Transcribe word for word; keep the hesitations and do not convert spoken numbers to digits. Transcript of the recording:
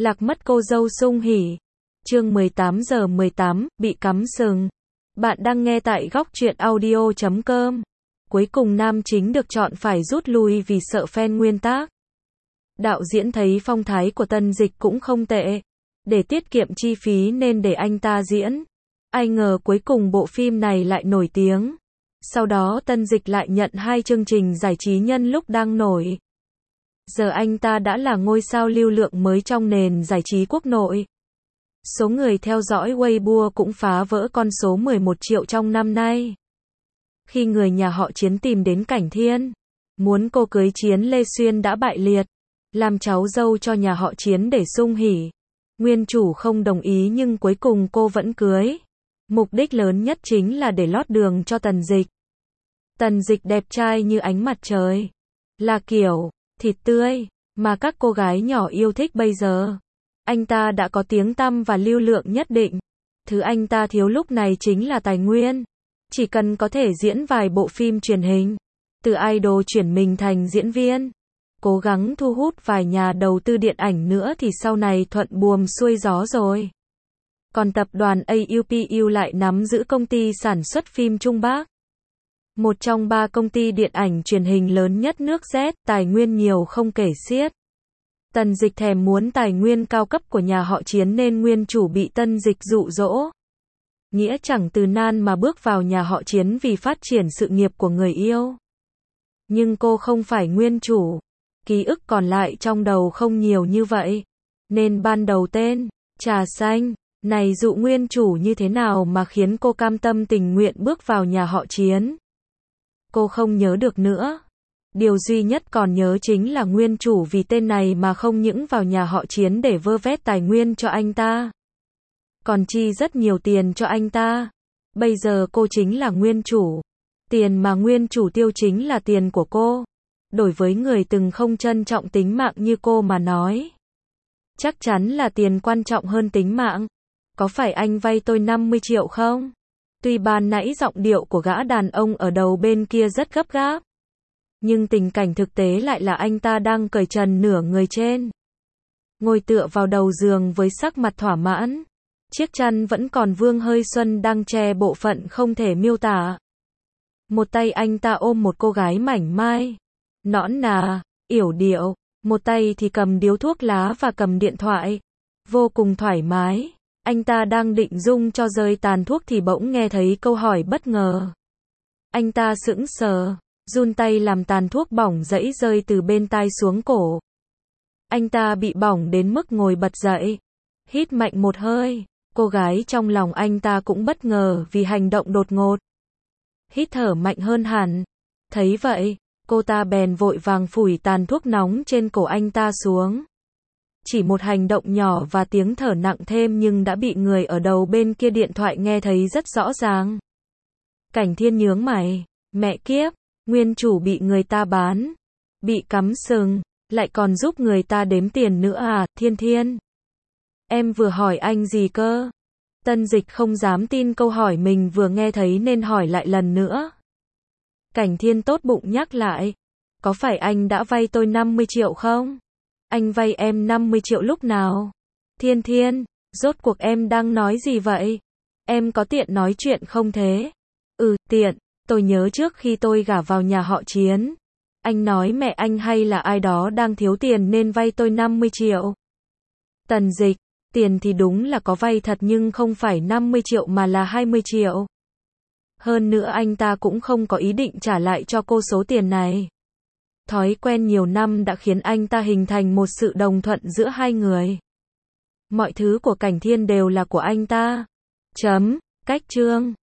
Lạc mất cô dâu Sung Hỉ. Chương mười tám giờ mười tám, bị cắm sừng. Bạn đang nghe tại góc truyện audio chấm com. Cuối cùng nam chính được chọn phải rút lui vì sợ fan nguyên tác. Đạo diễn thấy phong thái của Tân Dịch cũng không tệ. Để tiết kiệm chi phí nên để anh ta diễn. Ai ngờ cuối cùng bộ phim này lại nổi tiếng. Sau đó Tân Dịch lại nhận hai chương trình giải trí nhân lúc đang nổi. Giờ anh ta đã là ngôi sao lưu lượng mới trong nền giải trí quốc nội. Số người theo dõi Weibo cũng phá vỡ con số mười một triệu trong năm nay. Khi người nhà họ Chiến tìm đến Cảnh Thiên, muốn cô cưới Chiến Lê Xuyên đã bại liệt, làm cháu dâu cho nhà họ Chiến để Sung Hỉ. Nguyên chủ không đồng ý nhưng cuối cùng cô vẫn cưới. Mục đích lớn nhất chính là để lót đường cho Tần Dịch. Tần Dịch đẹp trai như ánh mặt trời, là kiểu thịt tươi mà các cô gái nhỏ yêu thích bây giờ. Anh ta đã có tiếng tăm và lưu lượng nhất định. Thứ anh ta thiếu lúc này chính là tài nguyên. Chỉ cần có thể diễn vài bộ phim truyền hình, từ idol chuyển mình thành diễn viên, cố gắng thu hút vài nhà đầu tư điện ảnh nữa thì sau này thuận buồm xuôi gió rồi. Còn tập đoàn a u pê u lại nắm giữ công ty sản xuất phim Trung Bắc. Một trong ba công ty điện ảnh truyền hình lớn nhất nước Z, tài nguyên nhiều không kể xiết. Tần Dịch thèm muốn tài nguyên cao cấp của nhà họ Chiến nên nguyên chủ bị Tân Dịch dụ dỗ. Nghĩa chẳng từ nan mà bước vào nhà họ Chiến vì phát triển sự nghiệp của người yêu. Nhưng cô không phải nguyên chủ. Ký ức còn lại trong đầu không nhiều như vậy. Nên ban đầu tên, Trà Xanh, này dụ nguyên chủ như thế nào mà khiến cô cam tâm tình nguyện bước vào nhà họ Chiến. Cô không nhớ được nữa. Điều duy nhất còn nhớ chính là nguyên chủ vì tên này mà không những vào nhà họ Chiến để vơ vét tài nguyên cho anh ta, còn chi rất nhiều tiền cho anh ta. Bây giờ cô chính là nguyên chủ. Tiền mà nguyên chủ tiêu chính là tiền của cô. Đối với người từng không trân trọng tính mạng như cô mà nói, chắc chắn là tiền quan trọng hơn tính mạng. Có phải anh vay tôi năm mươi triệu không? Tuy ban nãy giọng điệu của gã đàn ông ở đầu bên kia rất gấp gáp, nhưng tình cảnh thực tế lại là anh ta đang cởi trần nửa người trên, ngồi tựa vào đầu giường với sắc mặt thỏa mãn. Chiếc chăn vẫn còn vương hơi xuân đang che bộ phận không thể miêu tả. Một tay anh ta ôm một cô gái mảnh mai, nõn nà, yểu điệu, một tay thì cầm điếu thuốc lá và cầm điện thoại. Vô cùng thoải mái. Anh ta đang định rung cho rơi tàn thuốc thì bỗng nghe thấy câu hỏi bất ngờ. Anh ta sững sờ, run tay làm tàn thuốc bỏng rẫy rơi từ bên tai xuống cổ. Anh ta bị bỏng đến mức ngồi bật dậy, hít mạnh một hơi. Cô gái trong lòng anh ta cũng bất ngờ vì hành động đột ngột, hít thở mạnh hơn hẳn. Thấy vậy, cô ta bèn vội vàng phủi tàn thuốc nóng trên cổ anh ta xuống. Chỉ một hành động nhỏ và tiếng thở nặng thêm nhưng đã bị người ở đầu bên kia điện thoại nghe thấy rất rõ ràng. Cảnh Thiên nhướng mày, mẹ kiếp, nguyên chủ bị người ta bán, bị cắm sừng, lại còn giúp người ta đếm tiền nữa à? Thiên Thiên, em vừa hỏi anh gì cơ? Tân Dịch không dám tin câu hỏi mình vừa nghe thấy nên hỏi lại lần nữa. Cảnh Thiên tốt bụng nhắc lại, có phải anh đã vay tôi năm mươi triệu không? Anh vay em năm mươi triệu lúc nào? Thiên Thiên, rốt cuộc em đang nói gì vậy? Em có tiện nói chuyện không thế? Ừ, tiện, tôi nhớ trước khi tôi gả vào nhà họ Chiến, anh nói mẹ anh hay là ai đó đang thiếu tiền nên vay tôi năm mươi triệu. Tần Dịch, tiền thì đúng là có vay thật nhưng không phải năm mươi triệu mà là hai mươi triệu. Hơn nữa anh ta cũng không có ý định trả lại cho cô số tiền này. Thói quen nhiều năm đã khiến anh ta hình thành một sự đồng thuận giữa hai người. Mọi thứ của Cảnh Thiên đều là của anh ta. Chấm, cách chương.